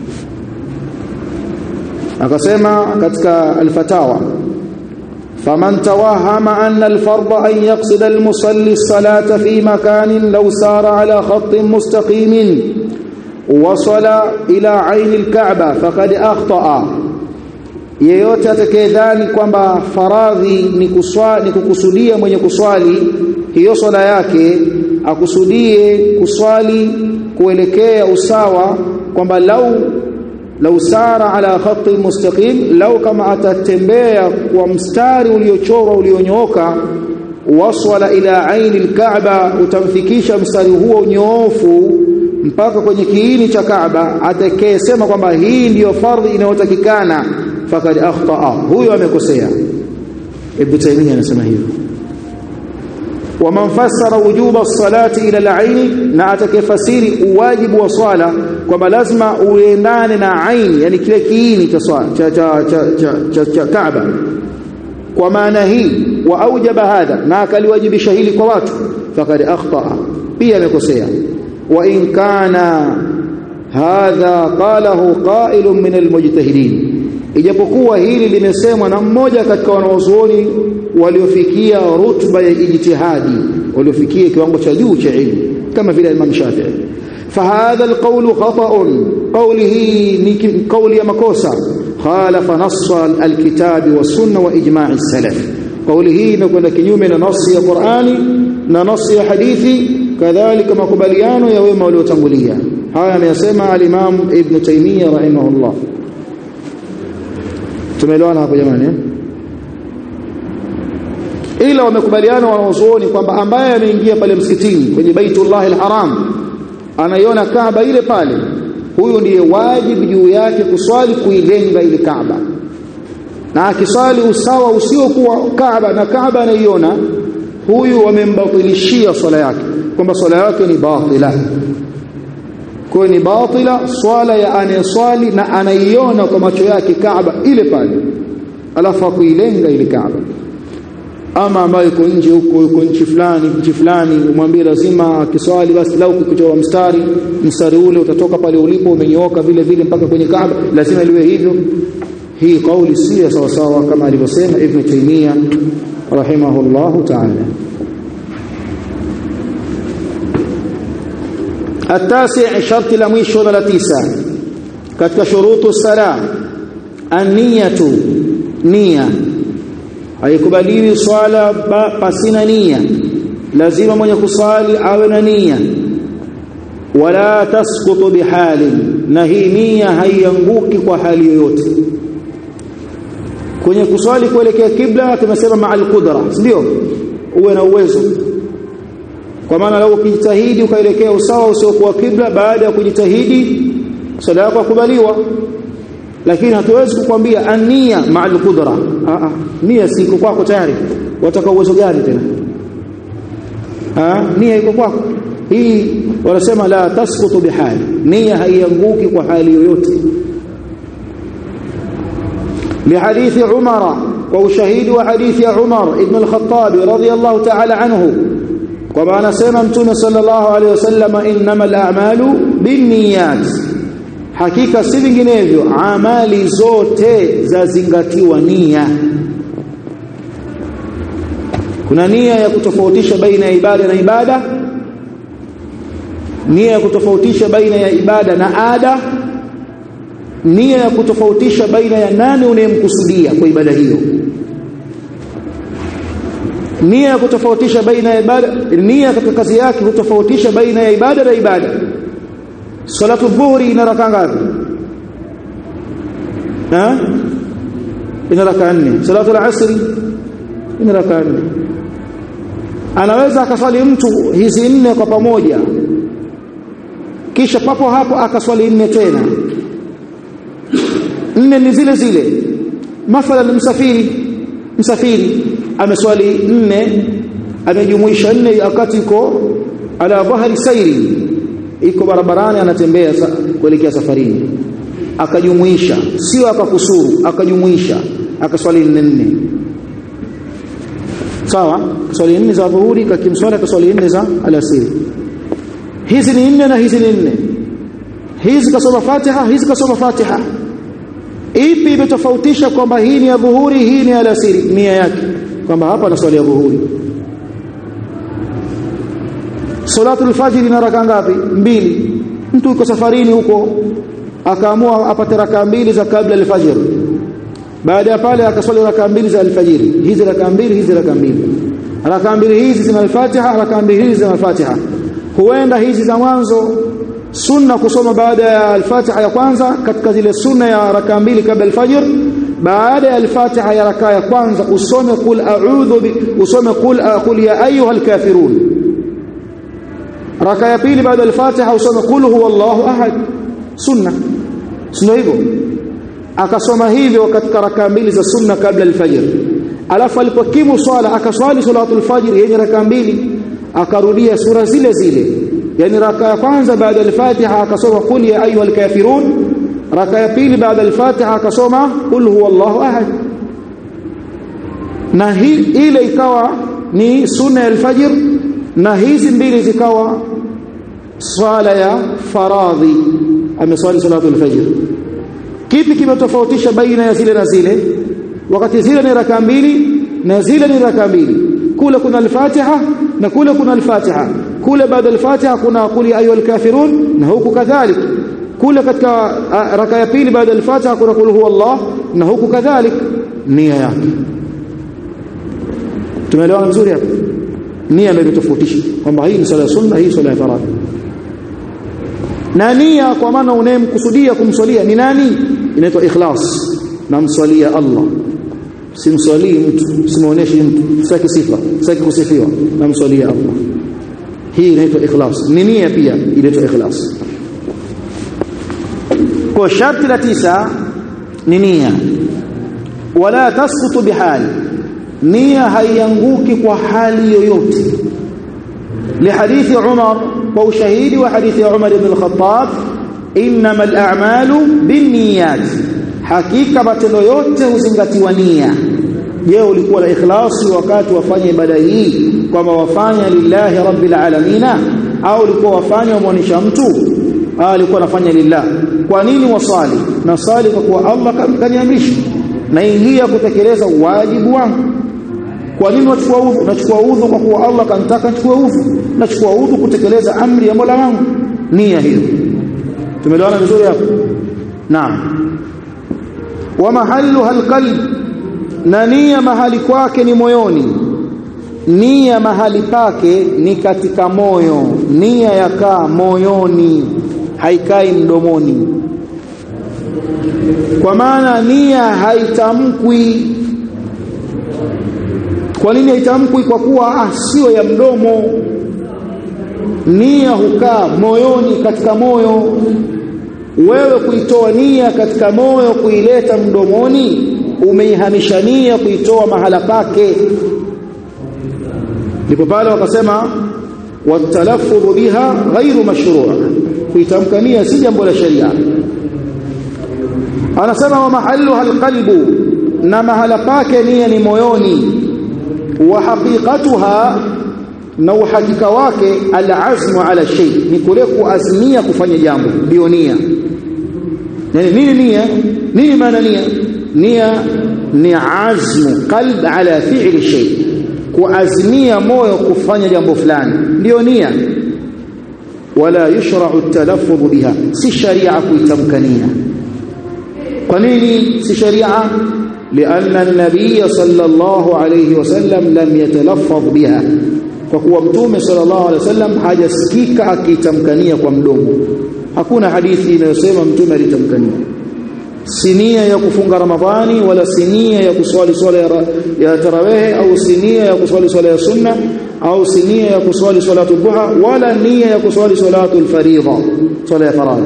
Akasema katika al-Fatawa, faman tawahama anna al-fardha an yaqsida al-musalli as-salata fi makanin law sara ala khatin mustaqimin wasala ila aini al-Kaaba faqad akhta'a. Yeyote atakayedhani kwamba faradhi ni kukusudia mwenye kuswali hiyo swala yake akusudie kuswali kuelekea usawa, kwamba lau sara ala khatti mustaqim, lau kama atatembea kwa mstari uliochorwa ulionyooka, waswala ila aini al-Kaaba, utamfikisha mstari huo nyoofu mpaka kwenye kiini cha Kaaba, atakayesema kwamba hii ndiyo fardhi inayotakikana, fakad akhtaa, huyo amekosea. Ibn Taymiyyah anasema hivyo. Wa man fassara wujuba as-salati ila al-aini, na atakayefasiri uwajibu wa swala kwamba lazima uendane na aini, yani kile kiini cha swala cha Kaaba, kwa maana hii wa aujaba hadha, na akaliwajibisha hili kwa watu, faqad akhta, pia amekosea. Wa in kana hadha qalahu qailun min almujtahidin, ijapokuwa hili limesemwa na mmoja katika wanazuoni waliofikia rutba ya ijtihadi, waliofikia kiwango cha juu cha ilmu kama vile Imam Shafi'i. Fahadha alqawlu khata'un, qawlihi ni qawli ya makosa, khalafa nass alkitabi was-sunnah wa ijma' as-salaf. Qawli hii inakwenda kinyume na nasi ya Qur'ani na nasi ya hadithi, kadhalika makubaliano ya wema waliotangulia. Haya ameyasema al-Imam Ibn Taymiyyah rahimahullah. Tumeelewana hapo jamani eh? Ila wamekubaliana wanazuoni kwamba ambaye ameingia pale msikitini kwenye Baitullah al-Haram anaiona Kaaba ile pale, huyu ndiye wajibu juu yake kuswali kuilenga ile Kaaba, na akiswali usawa usiokuwa Kaaba na Kaaba anaiona, huyu wamembatilishia swala yake, kwamba swala yake ni batila. Kwa ni batila swala ya anayeswali na anaiona kwa macho yake Kaaba ile pale, alafu kuilenga ile Kaaba. Ama ambaye yuko nje huko, yuko nchi fulani, umwambie lazima akiswali basi lau kutoa mstari ule utatoka pale ulipo umenyooka vile vile mpaka kwenye Kaaba, lazima liwe hivyo. Hii kauli si sawa sawa kama alivyosema Ibn Taymiyyah rahimahullahu ta'ala. التاسع شرط la mwisho na la 9 katika shurutu sala, an-niyatu, nia. Haikubaliwi swala pasina nia, lazima mwenye kusali awe na nia. Wala tasqutu bihali, na hii nia haianguki kwa hali yoyote. Kwenye kusali kuelekea kibla tumesema ma'al qudra, ndio uwe na uwezo. Kwa maana lau ukijitahidi ukaelekea usawa usiokuwa kibla, baada ya kujitahidi sala yako kubaliwa. Lakini hatuwezi kukwambia ania ma'al qudra. Nia si iko kwako tayari, wataka uwezo gani tena? Nia iko kwako. Hii wanasema la tasqutu bihali, nia haianguki kwa hali yoyote. Lihadithi Umar, kwa ushahidi wa hadithi ya Umar ibn al-Khattab radiyallahu ta'ala anhu, kwa maana anasema Mtume sallallahu alayhi wasallam, innamal a'malu binniyat, hakika si vinginevyo amali zote zazingatiwa nia. Kuna nia ya kutofautisha baina ya ibada na ibada, nia ya kutofautisha baina ya ibada na ada, nia ya kutofautisha baina ya nani unayemkusudia kwa ibada hiyo, nia ya kutofautisha baina ya ibada, nia katika kazi yake kutofautisha baina ya ibada na ibada. Salatu dhuhuri ina rakaa ngapi? Ina rakaa 4. Salatu al-asri ina rakaa 4. Anaweza akaswali mtu hizi 4 kwa pamoja, kisha papo hapo akaswali 4 tena. 4 ni zile zile. Mathalan msafiri ameswali 4, amejumuisha 4 wakati iko ala dhahri sairi, iko barabarani anatembea kuelekea safarini, akajumuisha, sio akakusuru, akajumuisha, akaswali 4. Sawa, swali 4 za dhuhuri, kakimswali akaswali 4 za alasiri. Hizi ni 4 na hizi ni 4. Hizi kasoma Fatiha, hizi kasoma Fatiha. Ipi imetofautisha kwamba hii ni ya dhuhuri, hii ni alasiri? Nia yake kwamba hapa na swali ya dhuhuri. Salatu al-fajr ina rakaa ngapi? 2. Mtu yuko safarini huko akaamua apate rakaa 2 za kabla al-fajr, baada ya pale akaswali rakaa 2 za al-fajr. Hizi rakaa 2, hizi rakaa 2. Rakaa 2 hizi zina al-Fatiha, rakaa 2 hizi zina al-Fatiha. Huenda hizi za mwanzo sunna kusoma baada ya al-Fatiha ya kwanza katika zile sunna ya rakaa 2 kabla al-fajr, baada ya al-Fatiha ya rakaa ya kwanza usome qul a'udhu usome qul ya ayyuhal kafirun. Raka ya pili baada al-Fatiha usome qul huwallahu ahad, sunna. Sio hivyo? Akasoma hivyo katika raka 2 za sunna kabla al-fajr. Alafu alipokimu swala akaswali salatul fajr yenye raka 2, akarudia sura zile zile. Yani raka ya kwanza baada al-Fatiha akasoma qul ya ayyuhal kafirun, raka ya pili baada al-Fatiha akasoma qul huwallahu ahad. na ile ikawa ni sunna ya alfajr, na hizi mbili zikawa swala ya faradhi, ameswali salatu alfajr. Kipi kimetofautisha baina ya zile na zile? Wakati zile ni raka mbili na zile ni raka mbili, kule kuna al-Fatiha na kule kuna al-Fatiha, kule baada al-Fatiha kuna qul ya ayyuhal kafirun, na huku kadhalik. Kule katika raka ya pili baada al-Fatiha kuna qul huwallah, na huku kadhalik. Nia yake tumeelewana vizuri hapo. Nia ndio tofautisha kwamba hii ni swala ya sunna, hii swala ya faradhi. Na nia kwa maana unayemkusudia kumswalia ni nani? Inaitwa ikhlas. Namswalia Allah, simswalii mtu, simuoneshi mtu, sitaki sifa, sitaki kusifiwa, namswalia Allah. Hii inaitwa ikhlas. Ni nia pia inaitwa ikhlas. Kwa sharti la 9 ni nia. Wala tasqutu bihali, nia haianguki kwa hali yoyote. Lihadithi Umar, kwa ushahidi wa hadithi ya Umar ibn al-Khattab, innamal a'malu binniyat, hakika matendo yote huzingatiwa nia. Je, ulikuwa na ikhlasi wakati wafanya ibada hii kwamba wafanya lillahi rabbil alamin, au ulikuwa wafanya umuonesha mtu? Alikuwa nafanya lillah. Kwa nini wasali? Nasali kwa kuwa Allah kaniamrisha, naingia kutekeleza wajibu wangu. Kwa nini nachukua udhu? Nachukua udhu kwa kuwa Allah kanitaka nichukue udhu, nachukua udhu kutekeleza amri ya Mola wangu. Nia hiyo. Tumeelewana vizuri hapo? Naam. Wa mahalluha alqalb, na nia mahali kwake ni moyoni. Nia mahali pake ni katika moyo. Nia yakaa moyoni, haikai mdomoni. Kwa maana nia haitamkwi. Kwa nini haitamkwi? Kwa kuwa sio ya mdomo. Nia hukaa moyoni, katika moyo. Wewe kuitoa nia katika moyo kuileta mdomoni, umeihamisha nia kuitoa mahala pake. Ndipo pale wakasema watalaffudhu biha ghairu mashru', kuitamka nia si jambo la sharia. Anasema wa mahalluha alqalbu, na mahala pake nia ni moyoni. Wa haqiqatuha, na uhakika wake alazmu ala shay, ni kule kuazimia kufanya jambo, ndio nia. Yani nini nia? Nini maana nia? Nia ni azmu qalb ala fi'li shay, kuazimia moyo kufanya jambo fulani, ndio nia. Wala yushra'u at-talaffuz biha, si sharia kuitamka nia. Kwa nini si sharia? Lianna an-nabiy sallallahu alayhi wasallam lam yatalaffaz biha, kwa kuwa mtume sallallahu alayhi wasallam hajasikika akitamkania kwa mdomo. Hakuna hadithi inayosema mtume alitamkania. Sinia ya kufunga Ramadhani, wala sinia ya kuswali swala ya tarawih, au sinia ya kuswali swala ya sunna, au sinia ya kuswali salatu duha, wala nia ya kuswali salatu al-fariidha, swala ya faradhi.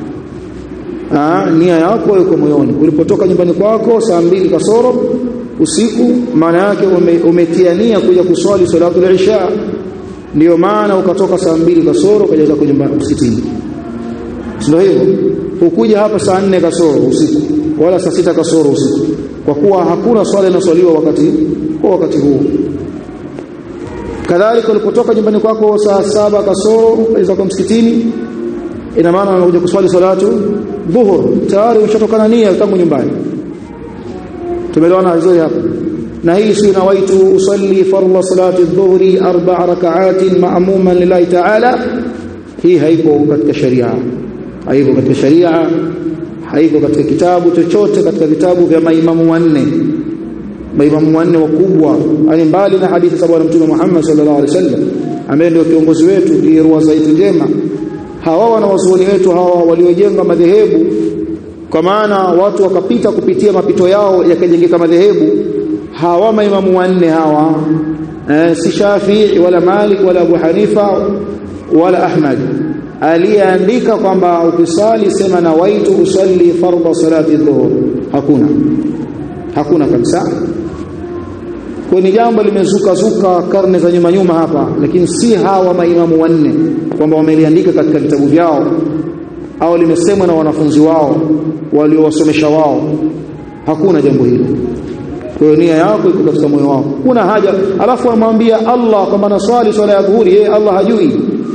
Nia yako iko moyoni. Ulipotoka nyumbani kwako saa 2 kasoro usiku, maana yake umetia nia kuja kuswali salatu al-isha. Ndio maana ukatoka saa 2 kasoro ukaja kwa nyumbani msikitini. Sio hivyo? Hukuja hapa saa 4 kasoro usiku wala saa 6 kasoro usiku, kwa kuwa hakuna swala inaswaliwa wakati huu. Kadhalika ulipotoka nyumbani kwako saa 7 kasoro ukaja kwa msikitini, ina maana unakuja kuswali salatu dhuhur, tayari ushatokana nia tangu nyumbani. Tumeelewana vizuri hapo? Na hii si nawaitu usalli fardha salati dhuhri 4 rak'atin ma'muman lillahi ta'ala, hii haiko katika sharia. Haiko katika sharia, haiko katika kitabu chochote katika vitabu vya maimamu wanne. Maimamu wanne wakubwa, yani mbali na hadithi za Bwana Mtume Muhammad sallallahu alaihi wasallam ambaye ndio kiongozi wetu, ndiye ruwaza yetu njema. Hawa wanawazuoni wetu hawa waliojenga madhehebu, kwa maana watu wakapita kupitia mapito yao yakajengeka madhehebu. Hawa maimamu wanne hawa, si Shafi'i wala Malik wala Abu Hanifa wala Ahmad, aliandika kwamba ukisali sema nawaitu usalli fardha salati dhuhur. Hakuna kabisa. Kwa ni jambo limezuka karne za nyuma hapa, lakini si hawa maimamu wanne kwamba wameliandika katika vitabu vyao au limesemwa na wanafunzi wao waliowasomesha wao. Hakuna jambo hilo. Kwa nia yako iko katika moyo wako. Kuna haja alafu amwambia Allah kwamba naswali swala ya dhuhuri, yeye Allah hajui.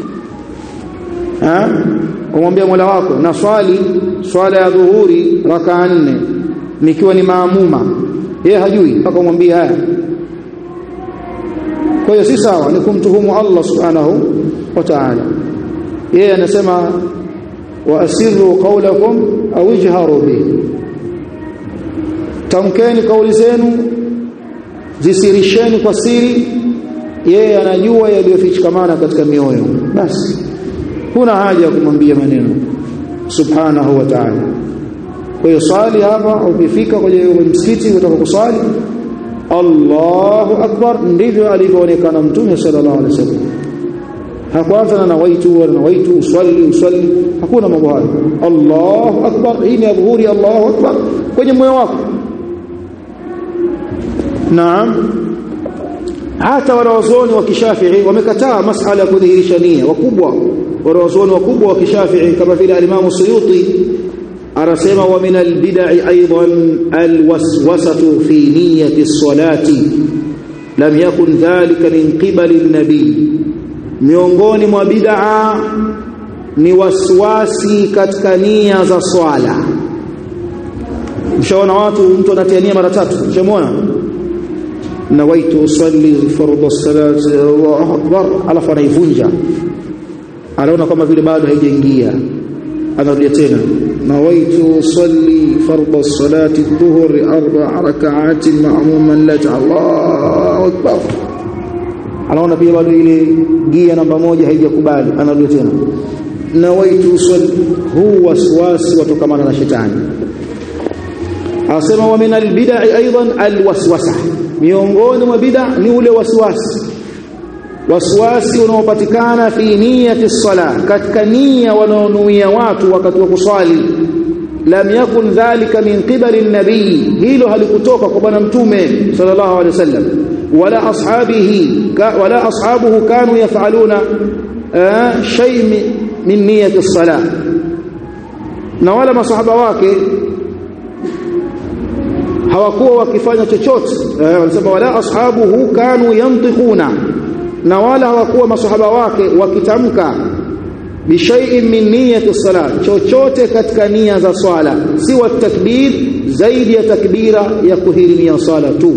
Kumwambia Mola wako naswali swala ya dhuhuri rakaa 4 nikiwa ni maamuma, yeye hajui mpaka umwambie haya. Kwa hiyo si sawa ni kumtuhumu Allah subhanahu wa ta'ala. Yeye anasema wa asirru qawlakum aw ijharu bihi, tamkeni kauli zenu, zisirisheni kwa siri, yeye anajua yaliyofichikamana katika mioyo. Basi kuna haja ya kumwambia maneno subhanahu wa ta'ala. Kwa hiyo swali hapa, ukifika kwenye msikiti utaka kuswali Allahu akbar, ndivyo alivyoonekana Mtume sallallahu alaihi wasallam. Hakuanza na nawaitu usalli, hakuna mambo hayo. Allahu akbar, hii ni adhuhuri, Allahu akbar kwenye moyo wako. Naam, hata wanawazuoni wa Kishafii wamekataa masala ya kudhihirisha nia. Wakubwa wanawazuoni wakubwa wa Kishafii kama vile al-Imam Suyuti anasema wa min al-bid'i aidan al-waswasatu fi niyyati as-salati lam yakun dhalika min qibali an-nabi, miongoni mwa bid'a ni waswasi katika nia za swala. Mshaona watu mtu anatia nia mara 3, mshamuona nawaitu usalli fardhu as-salati Allahu akbar, alafu anaivunja, anaona kama vile bado haijaingia, anarudia tena nawaitu usalli fardhu as-salati adh-dhuhri 4 rak'atin ma'muman la Allahu akbar, anaona pia bado ile gia namba 1 haijakubali, anarudia tena nawaitu usalli. Huwa waswasi watokamana na shetani. Asema wa min al-bid'i aidan al-waswasa, miongoni mwa bid'a ni ule waswasi unaopatikana fi niyyati as-salah, katika nia wanaonuia watu wakati wa kuswali. Lam yakun dhalika min qibali an-nabii, hilo halikutoka kwa bwana Mtume sallallahu alaihi wasallam, wala ashabuhu kanu yaf'aluna shay min niyyati as-salah, na wala masahaba wake hawakuwa wakifanya chochote. Wanasema wala ashabuhu kanu yantiquna, na wala hawakuwa masahaba wake wakitamka bi shay'in min niyyati as-salat, chochote katika nia za swala, si wa takbir, zaidi ya takbira ya kuhirimia swala tu.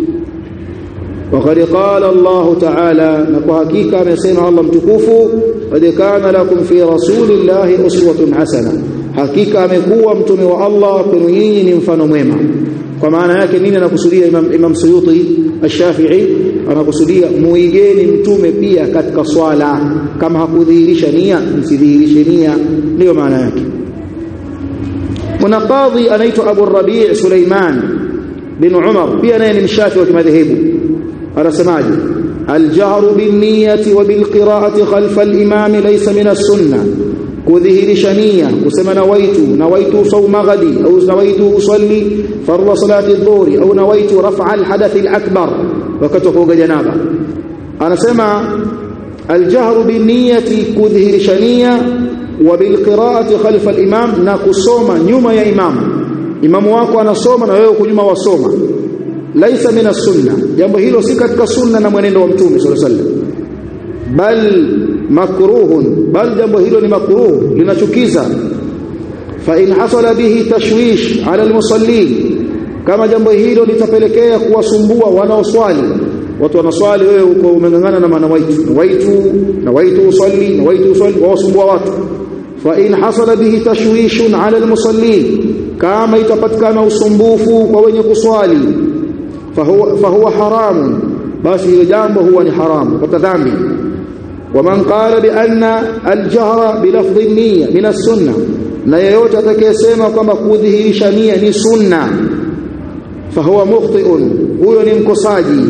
وقد قال الله تعالى, na kwa hakika amesema Allah mtukufu, qad kana lakum fi rasulillahi uswatun hasana, hakika amekuwa mtume wa Allah kwenu nyinyi ni mfano mwema. Kwa maana yake nini anakusudia Imam Suyuti Ash-Shafi'i? Anakusudia muigeni mtume pia katika swala, kama hakudhihirisha nia msidhihirishe nia, ndio maana yake. Kuna qadhi anaitwa Abu Rabi' Sulaiman bin Umar, pia naye ni mshafi wa kimadhehebu. Anasemaje? al-jahru bin-niyyati wa bil-qira'ati khalfa al-imam laysa min as-sunnah, kudhihirisha nia, kusema nawaitu sawma ghadi, au nawaitu usalli fardhu salati adh-dhuhri, au nawaitu raf'a al-hadath al-akbar wakati wa kuoga janaba. Anasema al-jahru bin-niyyati, kudhihirisha nia, wa bil-qira'ati khalfa al-imam, na kusoma nyuma ya imamu wako anasoma na wewe uko nyuma wasoma, laisa min as-sunnah, jambo hilo si katika sunna na mwenendo wa Mtume sallallahu alaihi wasallam. Bal makruhun, bal jambo hilo ni makruh, linachukiza. Fa in hasala bihi tashwish ala al-musallin, kama jambo hilo litapelekea kuwasumbua wanaoswali. Watu wanaswali, wewe uko umengangana na nawaitu usalli wasumbua watu. Fa in hasala bihi tashwishun ala al-musallin, kama itapatikana usumbufu kwa wenye kuswali, fahuwa haramun, basi hilo jambo huwa ni haramu, kwa dhambi. ومن قال بأن الجهر بلفظ النية من السنة, na yeyote atakayesema kwamba kudhihirisha nia ni sunna, fahuwa mukhti'un, huyo ni mkosaji.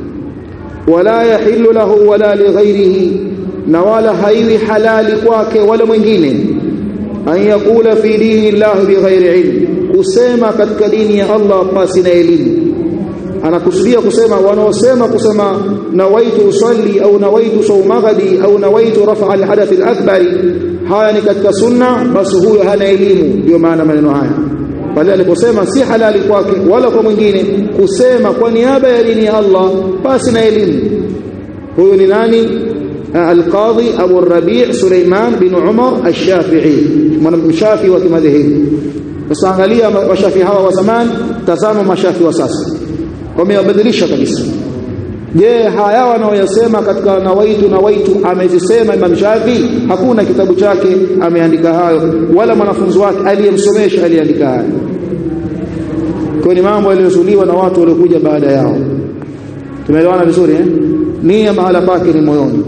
Wala yahillu lahu wala lighairihi, na wala haiwi halali kwake wala mwingine, an yakula fi dini Allah bighairi ilm, kusema katika dini ya Allah pasi na elimu. Anakusudia wanaosema kusema nawaitu usalli au nawaitu sawma ghadi au nawaitu raf'a al-hadath al-akbar, haya ni katika sunna, basi huyo hana elimu. Ndio maana maneno haya pale aliposema si halali kwake wala kwa mwingine kusema kwa niaba ya dini ya Allah basi na elimu. Huyo ni nani? Al-Qadhi Abu Rabi' Suleiman bin Umar Ash-Shafi'i, mwanamshafi wa kimadhehebu. Sasa angalia washafi hawa wa zamani, tazama mashafi wa sasa, wamewabadilisha kabisa. Je, haya wanaoyasema katika nawaitu amezisema Imam Shafi? Hakuna kitabu chake ameandika hayo, wala mwanafunzi wake aliyemsomesha aliandika hayo. Kwa ni mambo yaliyozuliwa na watu waliokuja baada yao. Tumeelewana vizuri Nia mahala pake ni moyoni.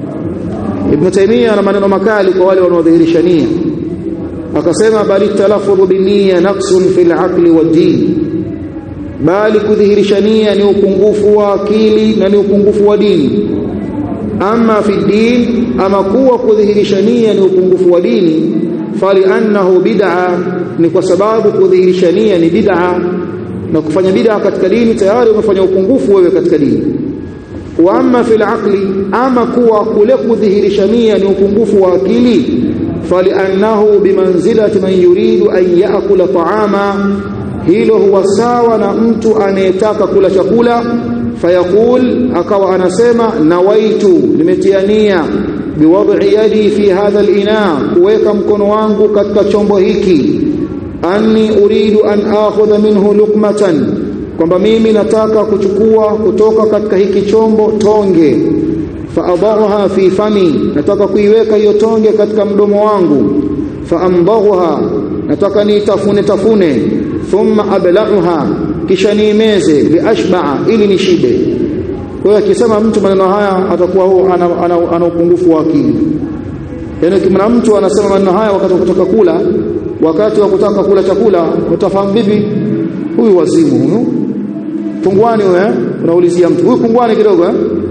Ibn Taymiyyah ana maneno makali kwa wale wanaodhihirisha nia. Akasema bali talaffudhu binniya naqsun fil aqli wad din, bali kudhihirisha nia ni upungufu wa akili na ni upungufu wa dini. Ama fi din, ama kuwa kudhihirisha nia ni upungufu wa dini, fali annahu bid'a, ni kwa sababu kudhihirisha nia ni bid'a, na kufanya bid'a katika dini tayari umefanya upungufu wewe katika dini. Wa amma fil aqli, ama kuwa kule kudhihirisha nia ni upungufu wa akili, fali annahu bimanzilati man yuridu an yaakula ta'ama, hilo huwa sawa na mtu anayetaka kula chakula, fayaqul, akawa anasema nawaitu, nimetia nia, biwad'i yadi fi hadha al-ina, kuweka mkono wangu katika chombo hiki, anni uridu an akhudha minhu luqmatan, kwamba mimi nataka kuchukua kutoka katika hiki chombo tonge, faadhaha fi fami, nataka kuiweka hiyo tonge katika mdomo wangu, faambaghuha, nataka nitafune, thumma abla'uha, kisha niimeze, liashba'a, ili nishibe. Kwa hiyo akisema mtu maneno haya atakuwa huo ana upungufu wa akili. Yaani kama mtu anasema maneno haya wakati wa kutaka kula, wakati wa kutaka kula chakula, utafahamu vipi huyu wazimu huyu? Pungwani wewe unaulizia mtu huyu pungwani kidogo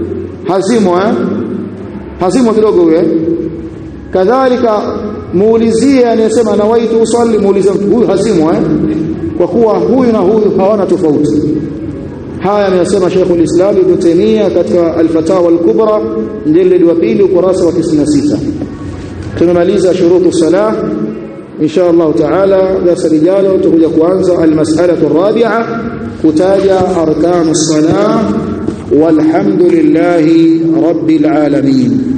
hazimo kidogo wewe. Kadhalika muulizie anayesema nawaitu usalli, muulize mtu huyu hazimo kwa kuwa huyu na huyu hawana tofauti. Haya ameyasema Sheikh al-Islam Ibn Taymiyyah katika Al-Fatawa al-Kubra mjeledi wa 2 ukurasa wa 96. Tumemaliza shurutu salah. Insha Allah taala darasa lijalo tutakuja kuanza al-mas'alatu ar-rabi'a, kutaja arkanu salah. Walhamdulillahi rabbil alamin.